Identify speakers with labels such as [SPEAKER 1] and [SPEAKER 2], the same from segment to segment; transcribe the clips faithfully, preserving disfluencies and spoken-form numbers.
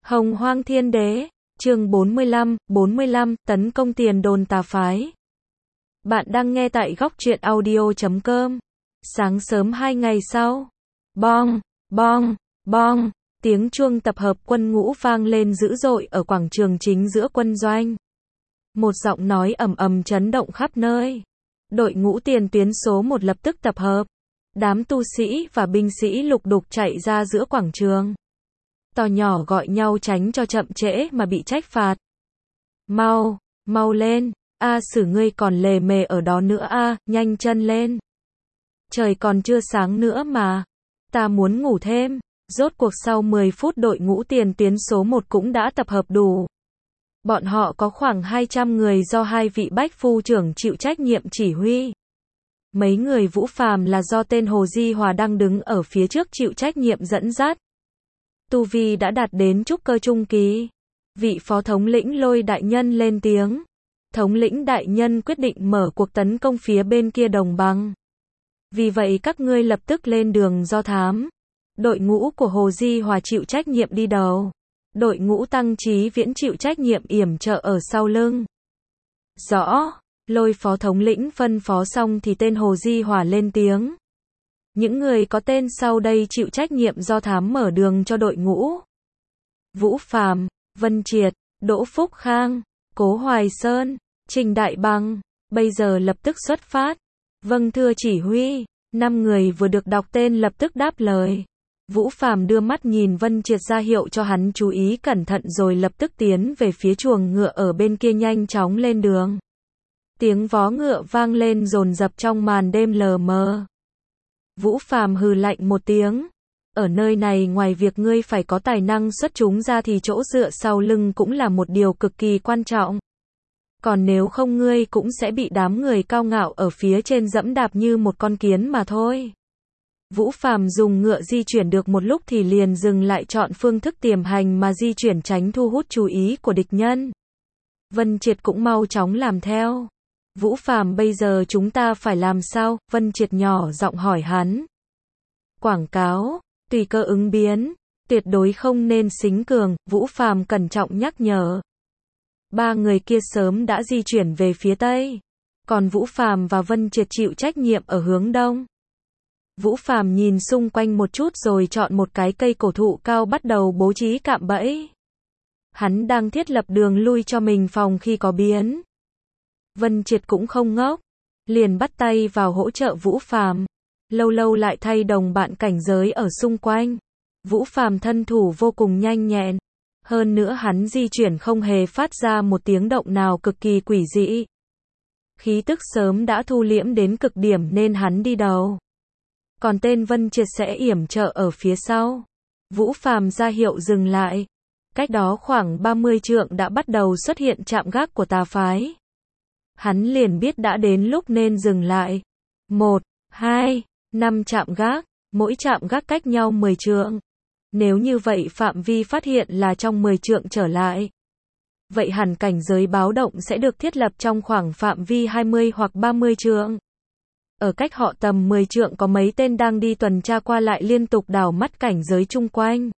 [SPEAKER 1] Hồng Hoang Thiên Đế, chương bốn mươi lăm, bốn mươi lăm, tấn công tiền đồn tà phái. Bạn đang nghe tại góc truyện audio chấm com. Sáng sớm hai ngày sau, bong, bong, bong, tiếng chuông tập hợp quân ngũ vang lên dữ dội ở quảng trường chính giữa quân doanh. Một giọng nói ầm ầm chấn động khắp nơi. Đội ngũ tiền tuyến số một lập tức tập hợp. Đám tu sĩ và binh sĩ lục đục chạy ra giữa quảng trường. To nhỏ gọi nhau tránh cho chậm trễ mà bị trách phạt. Mau, mau lên, a sử ngươi còn lề mề ở đó nữa a, nhanh chân lên. Trời còn chưa sáng nữa mà, ta muốn ngủ thêm. Rốt cuộc sau mười phút đội ngũ tiền tuyến số một cũng đã tập hợp đủ. Bọn họ có khoảng hai trăm người do hai vị bách phu trưởng chịu trách nhiệm chỉ huy. Mấy người Vũ Phàm là do tên Hồ Di Hòa đang đứng ở phía trước chịu trách nhiệm dẫn dắt. Tu vi đã đạt đến trúc cơ trung kỳ. Vị phó thống lĩnh Lôi đại nhân lên tiếng. Thống lĩnh đại nhân quyết định mở cuộc tấn công phía bên kia đồng bằng. Vì vậy các ngươi lập tức lên đường do thám. Đội ngũ của Hồ Di Hòa chịu trách nhiệm đi đầu. Đội ngũ Tăng Chí Viễn chịu trách nhiệm yểm trợ ở sau lưng. Rõ. Lôi phó thống lĩnh phân phó xong thì tên Hồ Di Hòa lên tiếng. Những người có tên sau đây chịu trách nhiệm do thám mở đường cho đội ngũ. Vũ Phàm, Vân Triệt, Đỗ Phúc Khang, Cố Hoài Sơn, Trình Đại Bằng, bây giờ lập tức xuất phát. Vâng thưa chỉ huy. Năm người vừa được đọc tên lập tức đáp lời. Vũ Phàm đưa mắt nhìn Vân Triệt ra hiệu cho hắn chú ý cẩn thận rồi lập tức tiến về phía chuồng ngựa ở bên kia nhanh chóng lên đường. Tiếng vó ngựa vang lên dồn dập trong màn đêm lờ mờ. Vũ Phàm hừ lạnh một tiếng. Ở nơi này ngoài việc ngươi phải có tài năng xuất chúng ra thì chỗ dựa sau lưng cũng là một điều cực kỳ quan trọng. Còn nếu không ngươi cũng sẽ bị đám người cao ngạo ở phía trên dẫm đạp như một con kiến mà thôi. Vũ Phàm dùng ngựa di chuyển được một lúc thì liền dừng lại chọn phương thức tiềm hành mà di chuyển tránh thu hút chú ý của địch nhân. Vân Triệt cũng mau chóng làm theo. Vũ Phàm bây giờ chúng ta phải làm sao? Vân Triệt nhỏ giọng hỏi hắn. Quảng cáo, tùy cơ ứng biến, tuyệt đối không nên xính cường, Vũ Phàm cẩn trọng nhắc nhở. Ba người kia sớm đã di chuyển về phía tây, còn Vũ Phàm và Vân Triệt chịu trách nhiệm ở hướng đông. Vũ Phàm nhìn xung quanh một chút rồi chọn một cái cây cổ thụ cao bắt đầu bố trí cạm bẫy. Hắn đang thiết lập đường lui cho mình phòng khi có biến. Vân Triệt cũng không ngốc, liền bắt tay vào hỗ trợ Vũ Phàm. Lâu lâu lại thay đồng bạn cảnh giới ở xung quanh. Vũ Phàm thân thủ vô cùng nhanh nhẹn. Hơn nữa hắn di chuyển không hề phát ra một tiếng động nào cực kỳ quỷ dị. Khí tức sớm đã thu liễm đến cực điểm nên hắn đi đầu. Còn tên Vân Triệt sẽ yểm trợ ở phía sau. Vũ Phàm ra hiệu dừng lại. Cách đó khoảng ba mươi trượng đã bắt đầu xuất hiện trạm gác của tà phái. Hắn liền biết đã đến lúc nên dừng lại. Một, hai, năm trạm gác, mỗi trạm gác cách nhau mười trượng. Nếu như vậy phạm vi phát hiện là trong mười trượng trở lại. Vậy hẳn cảnh giới báo động sẽ được thiết lập trong khoảng phạm vi hai mươi hoặc ba mươi trượng. Ở cách họ tầm mười trượng có mấy tên đang đi tuần tra qua lại liên tục đảo mắt cảnh giới chung quanh.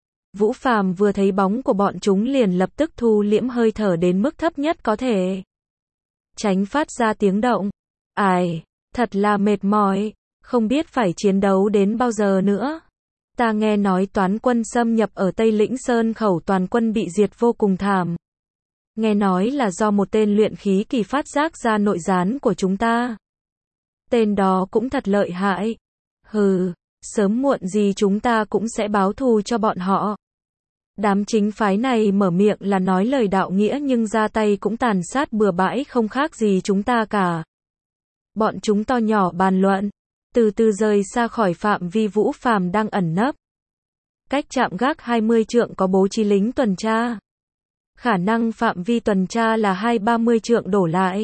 [SPEAKER 1] Vũ Phàm vừa thấy bóng của bọn chúng liền lập tức thu liễm hơi thở đến mức thấp nhất có thể. Tránh phát ra tiếng động. Ai, thật là mệt mỏi, không biết phải chiến đấu đến bao giờ nữa. Ta nghe nói toán quân xâm nhập ở Tây Lĩnh Sơn Khẩu toàn quân bị diệt vô cùng thảm. Nghe nói là do một tên luyện khí kỳ phát giác ra nội gián của chúng ta. Tên đó cũng thật lợi hại. Hừ, sớm muộn gì chúng ta cũng sẽ báo thù cho bọn họ. Đám chính phái này mở miệng là nói lời đạo nghĩa nhưng ra tay cũng tàn sát bừa bãi không khác gì chúng ta cả. Bọn chúng to nhỏ bàn luận, từ từ rời xa khỏi phạm vi Vũ Phàm đang ẩn nấp. Cách trạm gác hai mươi trượng có bố trí lính tuần tra. Khả năng phạm vi tuần tra là hai ba mươi trượng đổ lại.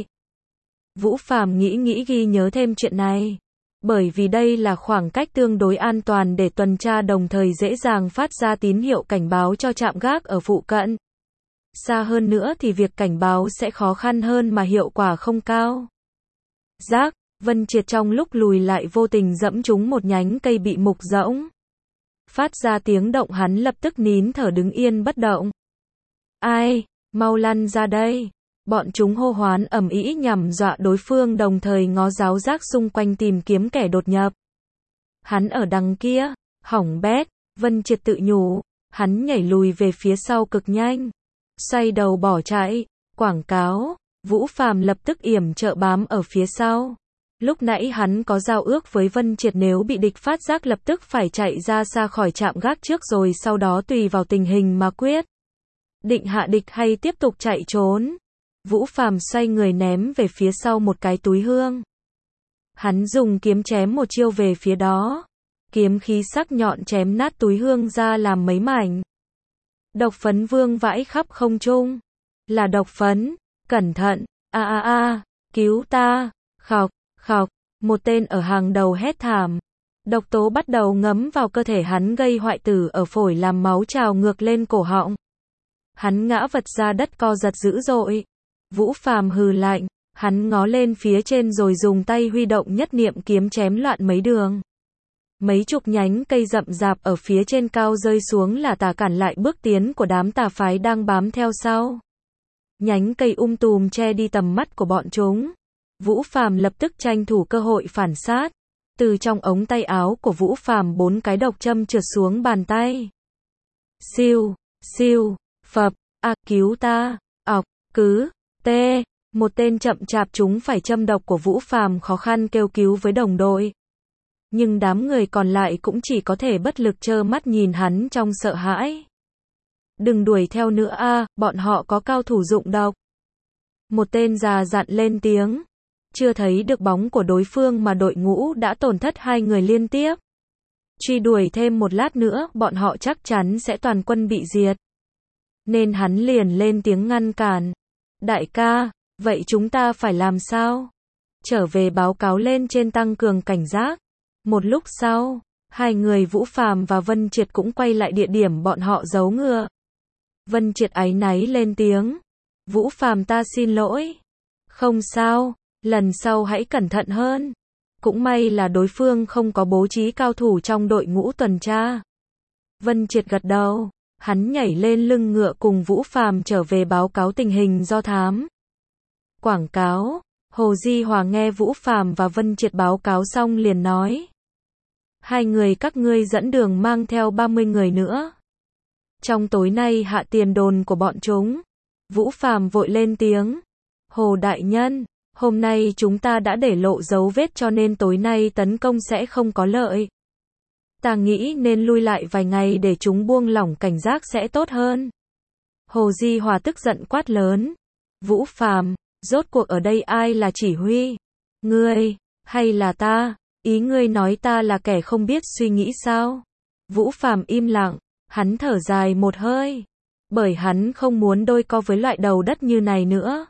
[SPEAKER 1] Vũ Phàm nghĩ nghĩ ghi nhớ thêm chuyện này. Bởi vì đây là khoảng cách tương đối an toàn để tuần tra đồng thời dễ dàng phát ra tín hiệu cảnh báo cho trạm gác ở phụ cận. Xa hơn nữa thì việc cảnh báo sẽ khó khăn hơn mà hiệu quả không cao. Rác, Vân Triệt trong lúc lùi lại vô tình dẫm trúng một nhánh cây bị mục rỗng. Phát ra tiếng động hắn lập tức nín thở đứng yên bất động. Ai, mau lăn ra đây. Bọn chúng hô hoán ầm ĩ nhằm dọa đối phương đồng thời ngó giáo giác xung quanh tìm kiếm kẻ đột nhập. Hắn ở đằng kia, hỏng bét, Vân Triệt tự nhủ, hắn nhảy lùi về phía sau cực nhanh. Xoay đầu bỏ chạy, quảng cáo, Vũ Phàm lập tức yểm trợ bám ở phía sau. Lúc nãy hắn có giao ước với Vân Triệt nếu bị địch phát giác lập tức phải chạy ra xa khỏi trạm gác trước rồi sau đó tùy vào tình hình mà quyết. Định hạ địch hay tiếp tục chạy trốn. Vũ Phàm xoay người ném về phía sau một cái túi hương. Hắn dùng kiếm chém một chiêu về phía đó. Kiếm khí sắc nhọn chém nát túi hương ra làm mấy mảnh. Độc phấn vương vãi khắp không trung. Là độc phấn, cẩn thận, a a a, cứu ta, khọc, khọc, một tên ở hàng đầu hét thảm. Độc tố bắt đầu ngấm vào cơ thể hắn gây hoại tử ở phổi làm máu trào ngược lên cổ họng. Hắn ngã vật ra đất co giật dữ dội. Vũ Phàm hừ lạnh, hắn ngó lên phía trên rồi dùng tay huy động nhất niệm kiếm chém loạn mấy đường. Mấy chục nhánh cây rậm rạp ở phía trên cao rơi xuống là tà cản lại bước tiến của đám tà phái đang bám theo sau. Nhánh cây um tùm che đi tầm mắt của bọn chúng. Vũ Phàm lập tức tranh thủ cơ hội phản sát. Từ trong ống tay áo của Vũ Phàm bốn cái độc châm trượt xuống bàn tay. Siêu, siêu, phập, a cứu ta, ọc, cứ, tê. Một tên chậm chạp chúng phải châm độc của Vũ Phàm khó khăn kêu cứu với đồng đội. Nhưng đám người còn lại cũng chỉ có thể bất lực trơ mắt nhìn hắn trong sợ hãi. Đừng đuổi theo nữa a, bọn họ có cao thủ dụng độc. Một tên già dặn lên tiếng. Chưa thấy được bóng của đối phương mà đội ngũ đã tổn thất hai người liên tiếp. Truy đuổi thêm một lát nữa, bọn họ chắc chắn sẽ toàn quân bị diệt. Nên hắn liền lên tiếng ngăn cản. Đại ca, vậy chúng ta phải làm sao? Trở về báo cáo lên trên tăng cường cảnh giác. Một lúc sau, hai người Vũ Phàm và Vân Triệt cũng quay lại địa điểm bọn họ giấu ngựa. Vân Triệt áy náy lên tiếng. Vũ Phàm ta xin lỗi. Không sao, lần sau hãy cẩn thận hơn. Cũng may là đối phương không có bố trí cao thủ trong đội ngũ tuần tra. Vân Triệt gật đầu, hắn nhảy lên lưng ngựa cùng Vũ Phàm trở về báo cáo tình hình do thám. Quảng cáo, Hồ Di Hòa nghe Vũ Phàm và Vân Triệt báo cáo xong liền nói. Hai người các ngươi dẫn đường mang theo ba mươi người nữa. Trong tối nay hạ tiền đồn của bọn chúng. Vũ Phàm vội lên tiếng. Hồ đại nhân, hôm nay chúng ta đã để lộ dấu vết cho nên tối nay tấn công sẽ không có lợi. Ta nghĩ nên lui lại vài ngày để chúng buông lỏng cảnh giác sẽ tốt hơn. Hồ Di Hòa tức giận quát lớn. Vũ Phàm, rốt cuộc ở đây ai là chỉ huy? Ngươi, hay là ta? Ý ngươi nói ta là kẻ không biết suy nghĩ sao? Vũ Phàm im lặng, hắn thở dài một hơi. Bởi hắn không muốn đôi co với loại đầu đất như này nữa.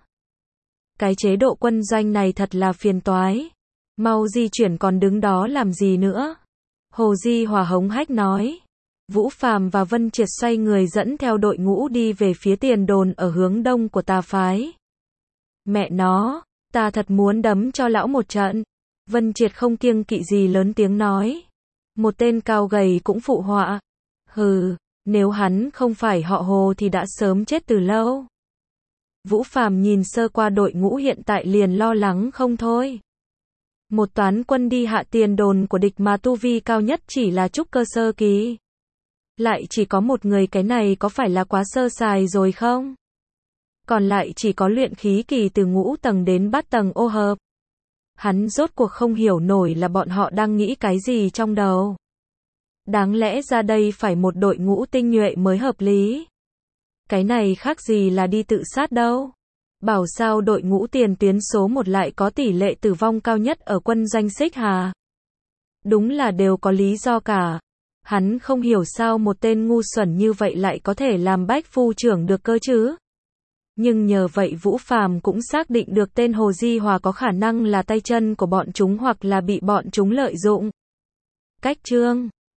[SPEAKER 1] Cái chế độ quân doanh này thật là phiền toái. Mau di chuyển còn đứng đó làm gì nữa? Hồ Di Hòa hống hách nói. Vũ Phàm và Vân Triệt xoay người dẫn theo đội ngũ đi về phía tiền đồn ở hướng đông của tà phái. Mẹ nó, ta thật muốn đấm cho lão một trận. Vân Triệt không kiêng kỵ gì lớn tiếng nói. Một tên cao gầy cũng phụ họa. Hừ, nếu hắn không phải họ Hồ thì đã sớm chết từ lâu. Vũ Phàm nhìn sơ qua đội ngũ hiện tại liền lo lắng không thôi. Một toán quân đi hạ tiền đồn của địch mà tu vi cao nhất chỉ là trúc cơ sơ kỳ. Lại chỉ có một người, cái này có phải là quá sơ sài rồi không? Còn lại chỉ có luyện khí kỳ từ ngũ tầng đến bát tầng ô hợp. Hắn rốt cuộc không hiểu nổi là bọn họ đang nghĩ cái gì trong đầu. Đáng lẽ ra đây phải một đội ngũ tinh nhuệ mới hợp lý. Cái này khác gì là đi tự sát đâu. Bảo sao đội ngũ tiền tuyến số một lại có tỷ lệ tử vong cao nhất ở quân danh Xích Hà. Đúng là đều có lý do cả. Hắn không hiểu sao một tên ngu xuẩn như vậy lại có thể làm bách phu trưởng được cơ chứ. Nhưng nhờ vậy Vũ Phàm cũng xác định được tên Hồ Di Hòa có khả năng là tay chân của bọn chúng hoặc là bị bọn chúng lợi dụng. Cách chương